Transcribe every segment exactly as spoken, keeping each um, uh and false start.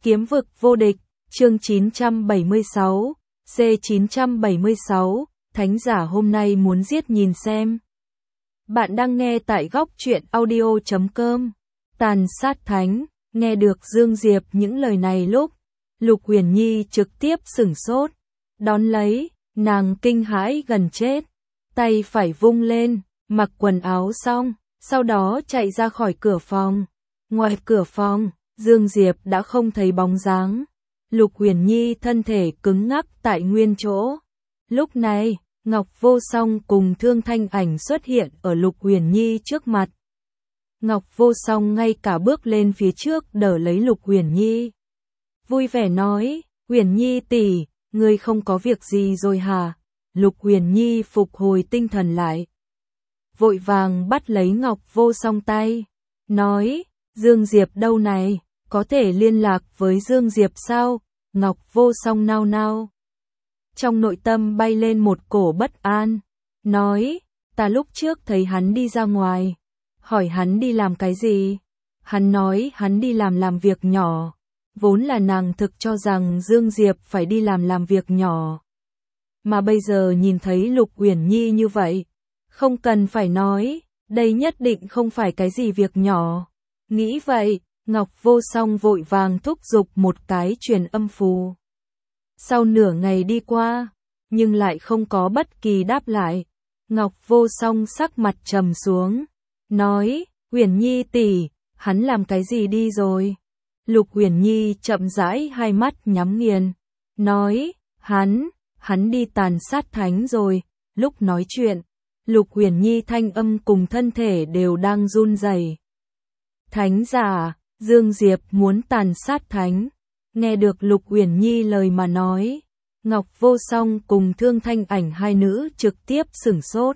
Kiếm vực vô địch, chương chín trăm bảy mươi sáu, C chín trăm bảy mươi sáu, thánh giả hôm nay muốn giết nhìn xem. Bạn đang nghe tại góc truyện audio chấm com. Tàn sát thánh, nghe được Dương Diệp những lời này lúc, Lục Huyền Nhi trực tiếp sửng sốt, đón lấy, nàng kinh hãi gần chết, tay phải vung lên, mặc quần áo xong, sau đó chạy ra khỏi cửa phòng. Ngoài cửa phòng, Dương Diệp đã không thấy bóng dáng. Lục Huyền Nhi thân thể cứng ngắc tại nguyên chỗ. Lúc này, Ngọc Vô Song cùng Thương Thanh Ảnh xuất hiện ở Lục Huyền Nhi trước mặt. Ngọc Vô Song ngay cả bước lên phía trước đỡ lấy Lục Huyền Nhi. Vui vẻ nói, Huyền Nhi tỷ, ngươi không có việc gì rồi hả? Lục Huyền Nhi phục hồi tinh thần lại. Vội vàng bắt lấy Ngọc Vô Song tay. Nói, Dương Diệp đâu này? Có thể liên lạc với Dương Diệp sao? Ngọc Vô Song nao nao. Trong nội tâm bay lên một cổ bất an. Nói, ta lúc trước thấy hắn đi ra ngoài. Hỏi hắn đi làm cái gì? Hắn nói hắn đi làm làm việc nhỏ. Vốn là nàng thực cho rằng Dương Diệp phải đi làm làm việc nhỏ. Mà bây giờ nhìn thấy Lục Huyền Nhi như vậy. Không cần phải nói, đây nhất định không phải cái gì việc nhỏ. Nghĩ vậy, Ngọc Vô Song vội vàng thúc giục một cái truyền âm phù. Sau nửa ngày đi qua, nhưng lại không có bất kỳ đáp lại. Ngọc Vô Song sắc mặt trầm xuống, nói, Huyền Nhi tỷ, hắn làm cái gì đi rồi? Lục Huyền Nhi chậm rãi hai mắt nhắm nghiền, nói, hắn, hắn đi tàn sát thánh rồi. Lúc nói chuyện, Lục Huyền Nhi thanh âm cùng thân thể đều đang run rẩy. Thánh giả, Dương Diệp muốn tàn sát thánh. Nghe được Lục Huyền Nhi lời mà nói, Ngọc Vô Song cùng Thương Thanh Ảnh hai nữ trực tiếp sửng sốt.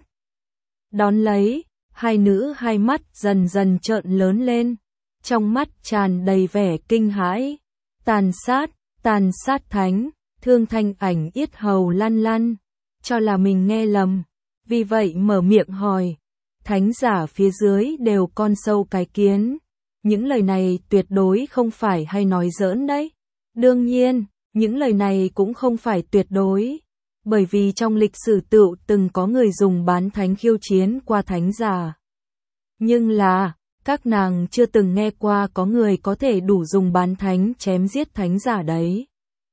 Đón lấy, hai nữ hai mắt dần dần trợn lớn lên, trong mắt tràn đầy vẻ kinh hãi. Tàn sát, tàn sát thánh, Thương Thanh Ảnh yết hầu lăn lăn, cho là mình nghe lầm, vì vậy mở miệng hỏi, thánh giả phía dưới đều con sâu cái kiến. Những lời này tuyệt đối không phải hay nói giỡn đấy. Đương nhiên, những lời này cũng không phải tuyệt đối, bởi vì trong lịch sử tựu từng có người dùng bán thánh khiêu chiến qua thánh giả. Nhưng là, các nàng chưa từng nghe qua có người có thể đủ dùng bán thánh chém giết thánh giả đấy.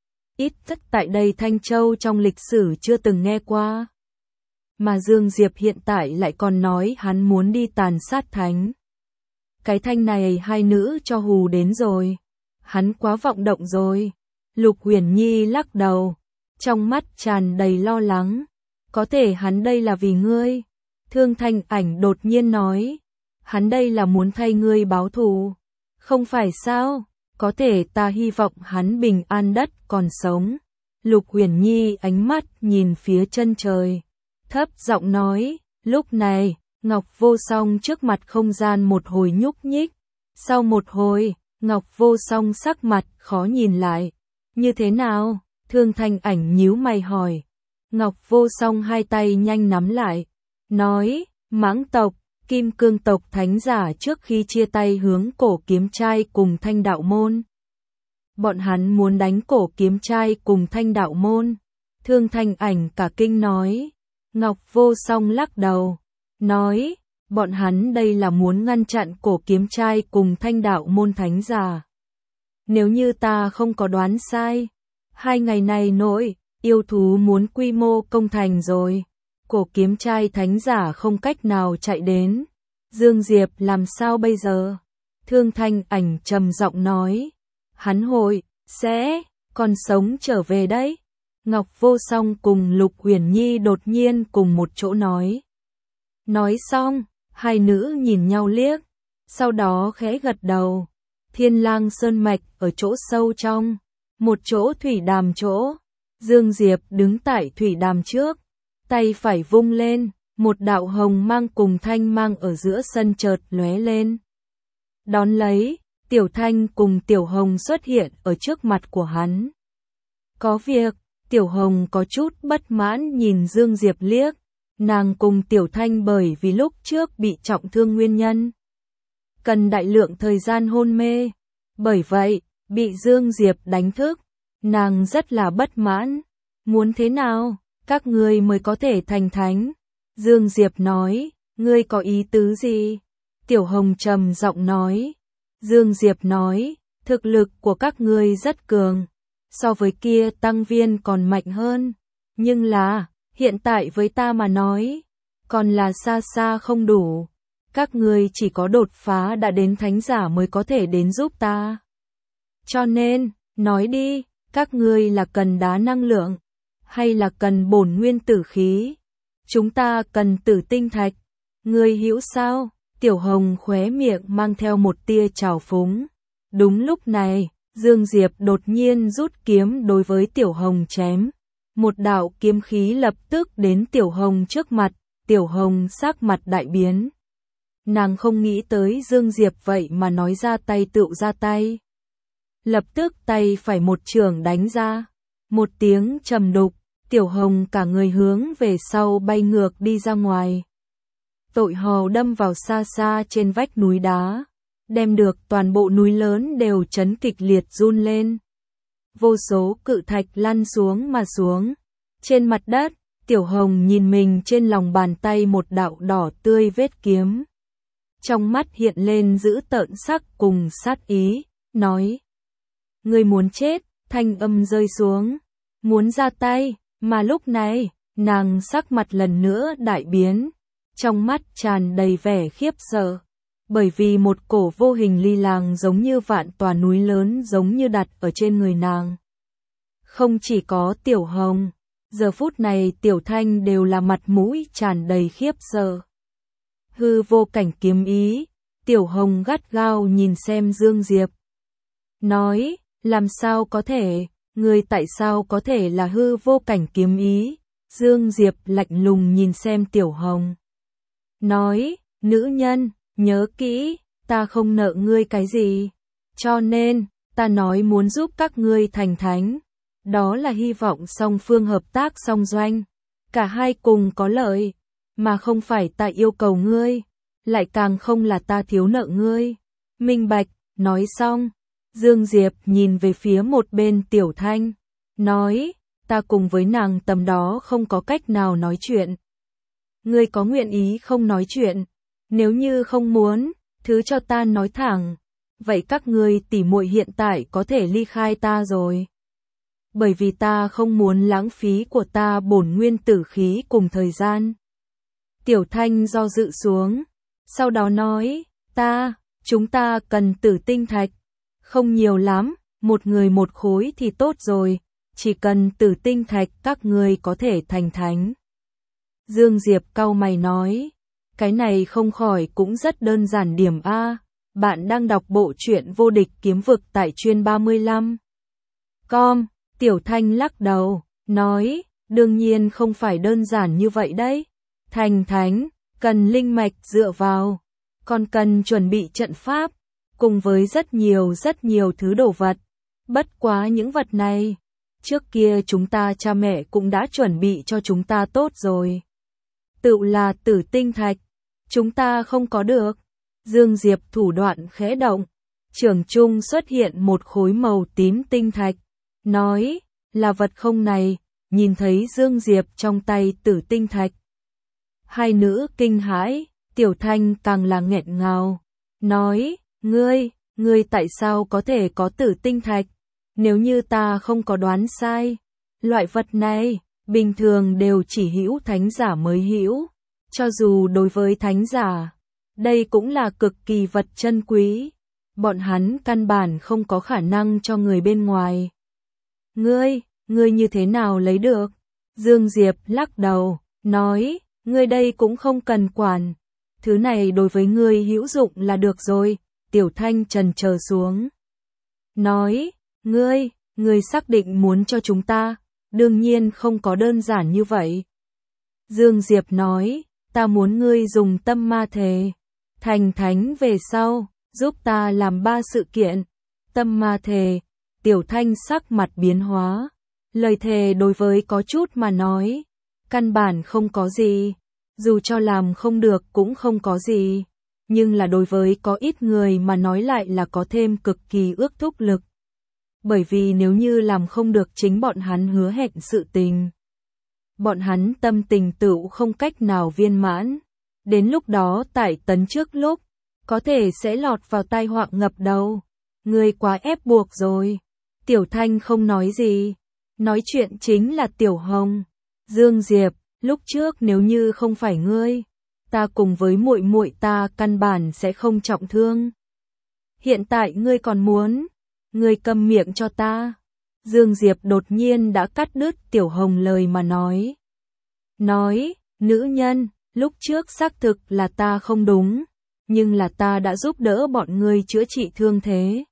Ít nhất tại đây Thanh Châu trong lịch sử chưa từng nghe qua. Mà Dương Diệp hiện tại lại còn nói hắn muốn đi tàn sát thánh. Cái thanh này hai nữ cho hù đến rồi. Hắn quá vọng động rồi. Lục Huyền Nhi lắc đầu, trong mắt tràn đầy lo lắng. Có thể hắn đây là vì ngươi. Thương Thanh Ảnh đột nhiên nói. Hắn đây là muốn thay ngươi báo thù. Không phải sao? Có thể ta hy vọng hắn bình an đất còn sống. Lục Huyền Nhi ánh mắt nhìn phía chân trời. Thấp giọng nói, lúc này, Ngọc Vô Song trước mặt không gian một hồi nhúc nhích. Sau một hồi, Ngọc Vô Song sắc mặt khó nhìn lại. Như thế nào? Thương Thanh Ảnh nhíu mày hỏi. Ngọc Vô Song hai tay nhanh nắm lại. Nói, Mãng tộc, Kim Cương tộc thánh giả trước khi chia tay hướng Cổ Kiếm Trai cùng Thanh Đạo Môn. Bọn hắn muốn đánh Cổ Kiếm Trai cùng Thanh Đạo Môn. Thương Thanh Ảnh cả kinh nói. Ngọc Vô Song lắc đầu. Nói, bọn hắn đây là muốn ngăn chặn Cổ Kiếm Trai cùng Thanh Đạo Môn thánh giả. Nếu như ta không có đoán sai, hai ngày này nội, yêu thú muốn quy mô công thành rồi. Cổ Kiếm Trai thánh giả không cách nào chạy đến. Dương Diệp làm sao bây giờ? Thương Thanh Ảnh trầm giọng nói. Hắn hội, sẽ, còn sống trở về đấy. Ngọc Vô Song cùng Lục Huyền Nhi đột nhiên cùng một chỗ nói. Nói xong, hai nữ nhìn nhau liếc, sau đó khẽ gật đầu. Thiên Lang Sơn Mạch ở chỗ sâu trong, một chỗ thủy đàm chỗ. Dương Diệp đứng tại thủy đàm trước, tay phải vung lên, một đạo hồng mang cùng thanh mang ở giữa sân chợt lóe lên. Đón lấy, Tiểu Thanh cùng Tiểu Hồng xuất hiện ở trước mặt của hắn. Có việc, Tiểu Hồng có chút bất mãn nhìn Dương Diệp liếc. Nàng cùng Tiểu Thanh bởi vì lúc trước bị trọng thương nguyên nhân, cần đại lượng thời gian hôn mê. Bởi vậy, bị Dương Diệp đánh thức, nàng rất là bất mãn. Muốn thế nào, các ngươi mới có thể thành thánh? Dương Diệp nói, ngươi có ý tứ gì? Tiểu Hồng trầm giọng nói. Dương Diệp nói, thực lực của các ngươi rất cường, so với kia tăng viên còn mạnh hơn. Nhưng là, hiện tại với ta mà nói, còn là xa xa không đủ. Các ngươi chỉ có đột phá đã đến thánh giả mới có thể đến giúp ta. Cho nên, nói đi, các ngươi là cần đá năng lượng, hay là cần bổn nguyên tử khí? Chúng ta cần tử tinh thạch. Ngươi hiểu sao? Tiểu Hồng khóe miệng mang theo một tia trào phúng. Đúng lúc này, Dương Diệp đột nhiên rút kiếm đối với Tiểu Hồng chém. Một đạo kiếm khí lập tức đến Tiểu Hồng trước mặt, Tiểu Hồng sắc mặt đại biến. Nàng không nghĩ tới Dương Diệp vậy mà nói ra tay tựu ra tay. Lập tức tay phải một chưởng đánh ra. Một tiếng trầm đục, Tiểu Hồng cả người hướng về sau bay ngược đi ra ngoài. Tội hò đâm vào xa xa trên vách núi đá, đem được toàn bộ núi lớn đều chấn kịch liệt run lên. Vô số cự thạch lăn xuống mà xuống. Trên mặt đất, Tiểu Hồng nhìn mình trên lòng bàn tay một đạo đỏ tươi vết kiếm. Trong mắt hiện lên dữ tợn sắc cùng sát ý, nói. Ngươi muốn chết, thanh âm rơi xuống. Muốn ra tay, mà lúc này, nàng sắc mặt lần nữa đại biến. Trong mắt tràn đầy vẻ khiếp sợ. Bởi vì một cổ vô hình ly làng giống như vạn tòa núi lớn giống như đặt ở trên người nàng. Không chỉ có Tiểu Hồng, giờ phút này Tiểu Thanh đều là mặt mũi tràn đầy khiếp sợ. Hư vô cảnh kiếm ý, Tiểu Hồng gắt gao nhìn xem Dương Diệp. Nói, làm sao có thể, người tại sao có thể là hư vô cảnh kiếm ý? Dương Diệp lạnh lùng nhìn xem Tiểu Hồng. Nói, nữ nhân, nhớ kỹ, ta không nợ ngươi cái gì. Cho nên, ta nói muốn giúp các ngươi thành thánh. Đó là hy vọng song phương hợp tác song doanh. Cả hai cùng có lợi. Mà không phải ta yêu cầu ngươi. Lại càng không là ta thiếu nợ ngươi. Minh bạch, nói xong. Dương Diệp nhìn về phía một bên Tiểu Thanh. Nói, ta cùng với nàng tầm đó không có cách nào nói chuyện. Ngươi có nguyện ý không nói chuyện? Nếu như không muốn, thứ cho ta nói thẳng. Vậy các ngươi tỉ muội hiện tại có thể ly khai ta rồi. Bởi vì ta không muốn lãng phí của ta bổn nguyên tử khí cùng thời gian. Tiểu Thanh do dự xuống. Sau đó nói, ta, chúng ta cần tử tinh thạch. Không nhiều lắm, một người một khối thì tốt rồi. Chỉ cần tử tinh thạch các ngươi có thể thành thánh. Dương Diệp cau mày nói, cái này không khỏi cũng rất đơn giản điểm A. Bạn đang đọc bộ truyện Vô Địch Kiếm Vực tại chuyên ba mươi lăm. Com, Tiểu Thanh lắc đầu, nói, đương nhiên không phải đơn giản như vậy đấy. Thành thánh, cần linh mạch dựa vào, còn cần chuẩn bị trận pháp, cùng với rất nhiều rất nhiều thứ đồ vật. Bất quá những vật này, trước kia chúng ta cha mẹ cũng đã chuẩn bị cho chúng ta tốt rồi. Tựu là tử tinh thạch, chúng ta không có được. Dương Diệp thủ đoạn khẽ động, trường trung xuất hiện một khối màu tím tinh thạch, nói, là vật không này, nhìn thấy Dương Diệp trong tay tử tinh thạch. Hai nữ kinh hãi, Tiểu Thanh càng là nghẹn ngào, nói, ngươi, ngươi tại sao có thể có tử tinh thạch? Nếu như ta không có đoán sai, loại vật này, bình thường đều chỉ hữu thánh giả mới hữu, cho dù đối với thánh giả, đây cũng là cực kỳ vật chân quý, bọn hắn căn bản không có khả năng cho người bên ngoài. Ngươi, ngươi như thế nào lấy được? Dương Diệp lắc đầu, nói, ngươi đây cũng không cần quản, thứ này đối với ngươi hữu dụng là được rồi. Tiểu Thanh trần chờ xuống, nói, ngươi, ngươi xác định muốn cho chúng ta, đương nhiên không có đơn giản như vậy. Dương Diệp nói, ta muốn ngươi dùng tâm ma thề, thành thánh về sau, giúp ta làm ba sự kiện. Tâm ma thề, Tiểu Thanh sắc mặt biến hóa, lời thề đối với có chút mà nói, căn bản không có gì, dù cho làm không được cũng không có gì, nhưng là đối với có ít người mà nói lại là có thêm cực kỳ ước thúc lực. bởi vì nếu như làm không được chính bọn hắn hứa hẹn sự tình, bọn hắn tâm tình tựu không cách nào viên mãn. Đến lúc đó tại tấn trước lúc, có thể sẽ lọt vào tai họa ngập đầu. Ngươi quá ép buộc rồi. Tiểu Thanh không nói gì. Nói chuyện chính là Tiểu Hồng. Dương Diệp, lúc trước nếu như không phải ngươi, ta cùng với muội muội ta căn bản sẽ không trọng thương. Hiện tại ngươi còn muốn, ngươi câm miệng cho ta. Dương Diệp đột nhiên đã cắt đứt Tiểu Hồng lời mà nói. Nói, nữ nhân, lúc trước xác thực là ta không đúng, nhưng là ta đã giúp đỡ bọn ngươi chữa trị thương thế.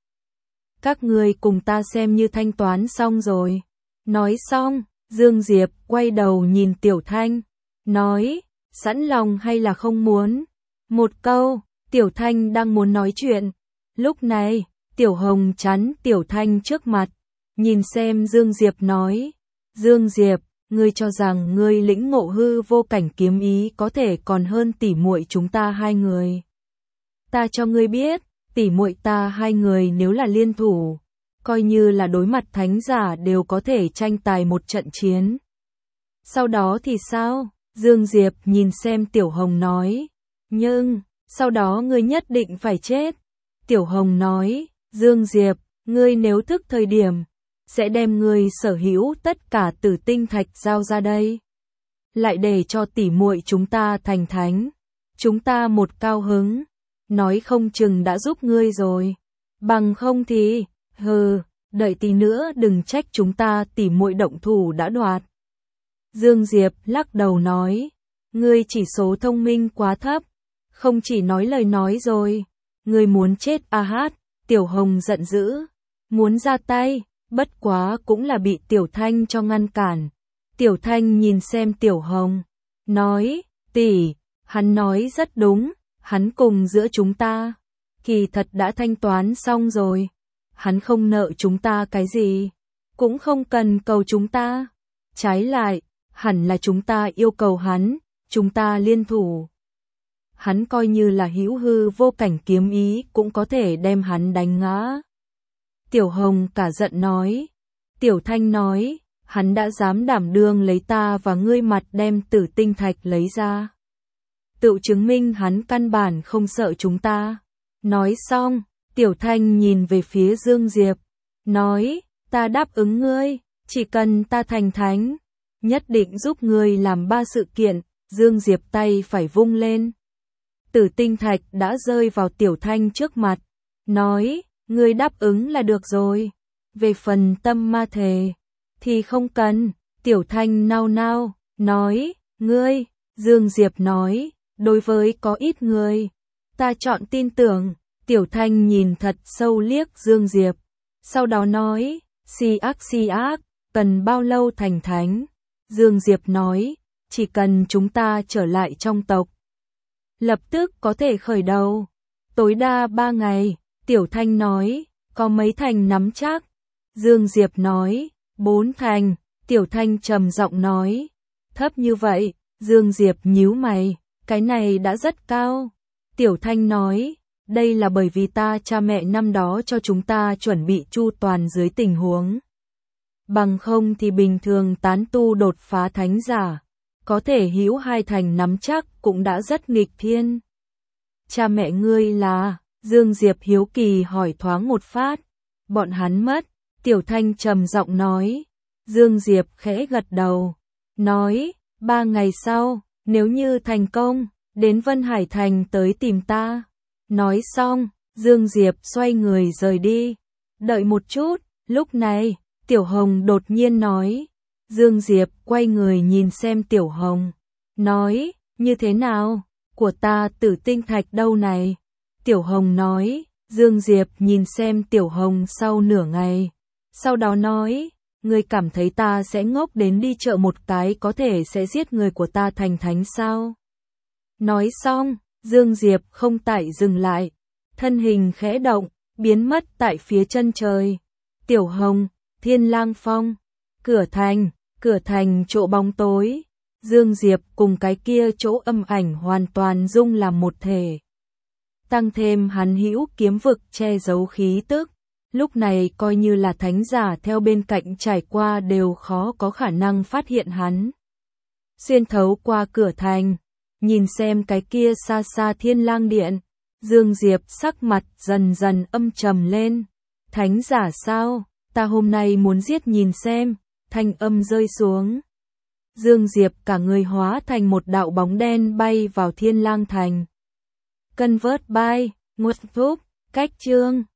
Các ngươi cùng ta xem như thanh toán xong rồi. Nói xong, Dương Diệp quay đầu nhìn Tiểu Thanh, nói, sẵn lòng hay là không muốn? Một câu, Tiểu Thanh đang muốn nói chuyện. Lúc này, Tiểu Hồng chắn Tiểu Thanh trước mặt, nhìn xem Dương Diệp nói, Dương Diệp, ngươi cho rằng ngươi lĩnh ngộ hư vô cảnh kiếm ý có thể còn hơn tỷ muội chúng ta hai người. Ta cho ngươi biết, tỷ muội ta hai người nếu là liên thủ, coi như là đối mặt thánh giả đều có thể tranh tài một trận chiến. Sau đó thì sao? Dương Diệp nhìn xem Tiểu Hồng nói, nhưng, sau đó ngươi nhất định phải chết. Tiểu Hồng nói, Dương Diệp, ngươi nếu thức thời điểm, sẽ đem ngươi sở hữu tất cả tử tinh thạch giao ra đây. Lại để cho tỷ muội chúng ta thành thánh. Chúng ta một cao hứng, nói không chừng đã giúp ngươi rồi. Bằng không thì, hừ, đợi tí nữa đừng trách chúng ta tỷ muội động thủ đã đoạt. Dương Diệp lắc đầu nói, ngươi chỉ số thông minh quá thấp, không chỉ nói lời nói rồi. Ngươi muốn chết a hát, Tiểu Hồng giận dữ, muốn ra tay, bất quá cũng là bị Tiểu Thanh cho ngăn cản. Tiểu Thanh nhìn xem Tiểu Hồng, nói, tỷ, hắn nói rất đúng, hắn cùng giữa chúng ta, kỳ thật đã thanh toán xong rồi. Hắn không nợ chúng ta cái gì, cũng không cần cầu chúng ta. Trái lại, hẳn là chúng ta yêu cầu hắn, chúng ta liên thủ. Hắn coi như là hữu hư vô cảnh kiếm ý cũng có thể đem hắn đánh ngã. Tiểu Hồng cả giận nói. Tiểu Thanh nói, hắn đã dám đảm đương lấy ta và ngươi mặt đem tử tinh thạch lấy ra. Tự chứng minh hắn căn bản không sợ chúng ta. Nói xong, Tiểu Thanh nhìn về phía Dương Diệp, nói, ta đáp ứng ngươi, chỉ cần ta thành thánh, nhất định giúp ngươi làm ba sự kiện. Dương Diệp tay phải vung lên. Tử tinh thạch đã rơi vào Tiểu Thanh trước mặt, nói, ngươi đáp ứng là được rồi. Về phần tâm ma thề, thì không cần. Tiểu Thanh nao nao, nói, ngươi, Dương Diệp nói, đối với có ít người, ta chọn tin tưởng. Tiểu Thanh nhìn thật sâu liếc Dương Diệp, sau đó nói, si ác si ác, cần bao lâu thành thánh? Dương Diệp nói, chỉ cần chúng ta trở lại trong tộc, lập tức có thể khởi đầu, tối đa ba ngày. Tiểu Thanh nói, có mấy thành nắm chắc? Dương Diệp nói, bốn thành. Tiểu Thanh trầm giọng nói, thấp như vậy. Dương Diệp nhíu mày, cái này đã rất cao. Tiểu Thanh nói, đây là bởi vì ta cha mẹ năm đó cho chúng ta chuẩn bị chu toàn dưới tình huống. Bằng không thì bình thường tán tu đột phá thánh giả, có thể hữu hai thành nắm chắc cũng đã rất nghịch thiên. Cha mẹ ngươi là? Dương Diệp hiếu kỳ hỏi thoáng một phát. Bọn hắn mất. Tiểu Thanh trầm giọng nói. Dương Diệp khẽ gật đầu, nói, ba ngày sau, nếu như thành công, đến Vân Hải Thành tới tìm ta. Nói xong, Dương Diệp xoay người rời đi. Đợi một chút, lúc này, Tiểu Hồng đột nhiên nói. Dương Diệp quay người nhìn xem Tiểu Hồng, nói, như thế nào, của ta tử tinh thạch đâu này? Tiểu Hồng nói. Dương Diệp nhìn xem Tiểu Hồng sau nửa ngày, sau đó nói, ngươi cảm thấy ta sẽ ngốc đến đi chợ một cái có thể sẽ giết người của ta thành thánh sao? Nói xong, Dương Diệp không tại dừng lại, thân hình khẽ động, biến mất tại phía chân trời. Tiểu Hồng, Thiên Lang Phong, cửa thành, cửa thành chỗ bóng tối, Dương Diệp cùng cái kia chỗ âm ảnh hoàn toàn dung làm một thể. Tăng thêm hắn hữu kiếm vực che giấu khí tức, Lúc này coi như là thánh giả theo bên cạnh trải qua đều khó có khả năng phát hiện hắn. Xuyên thấu qua cửa thành, nhìn xem cái kia xa xa Thiên Lang Điện, Dương Diệp sắc mặt dần dần âm trầm lên. Thánh giả sao? Ta hôm nay muốn giết nhìn xem. Thanh âm rơi xuống. Dương Diệp cả người hóa thành một đạo bóng đen bay vào Thiên Lang Thành. Convert by, nguồn thúc, cách chương.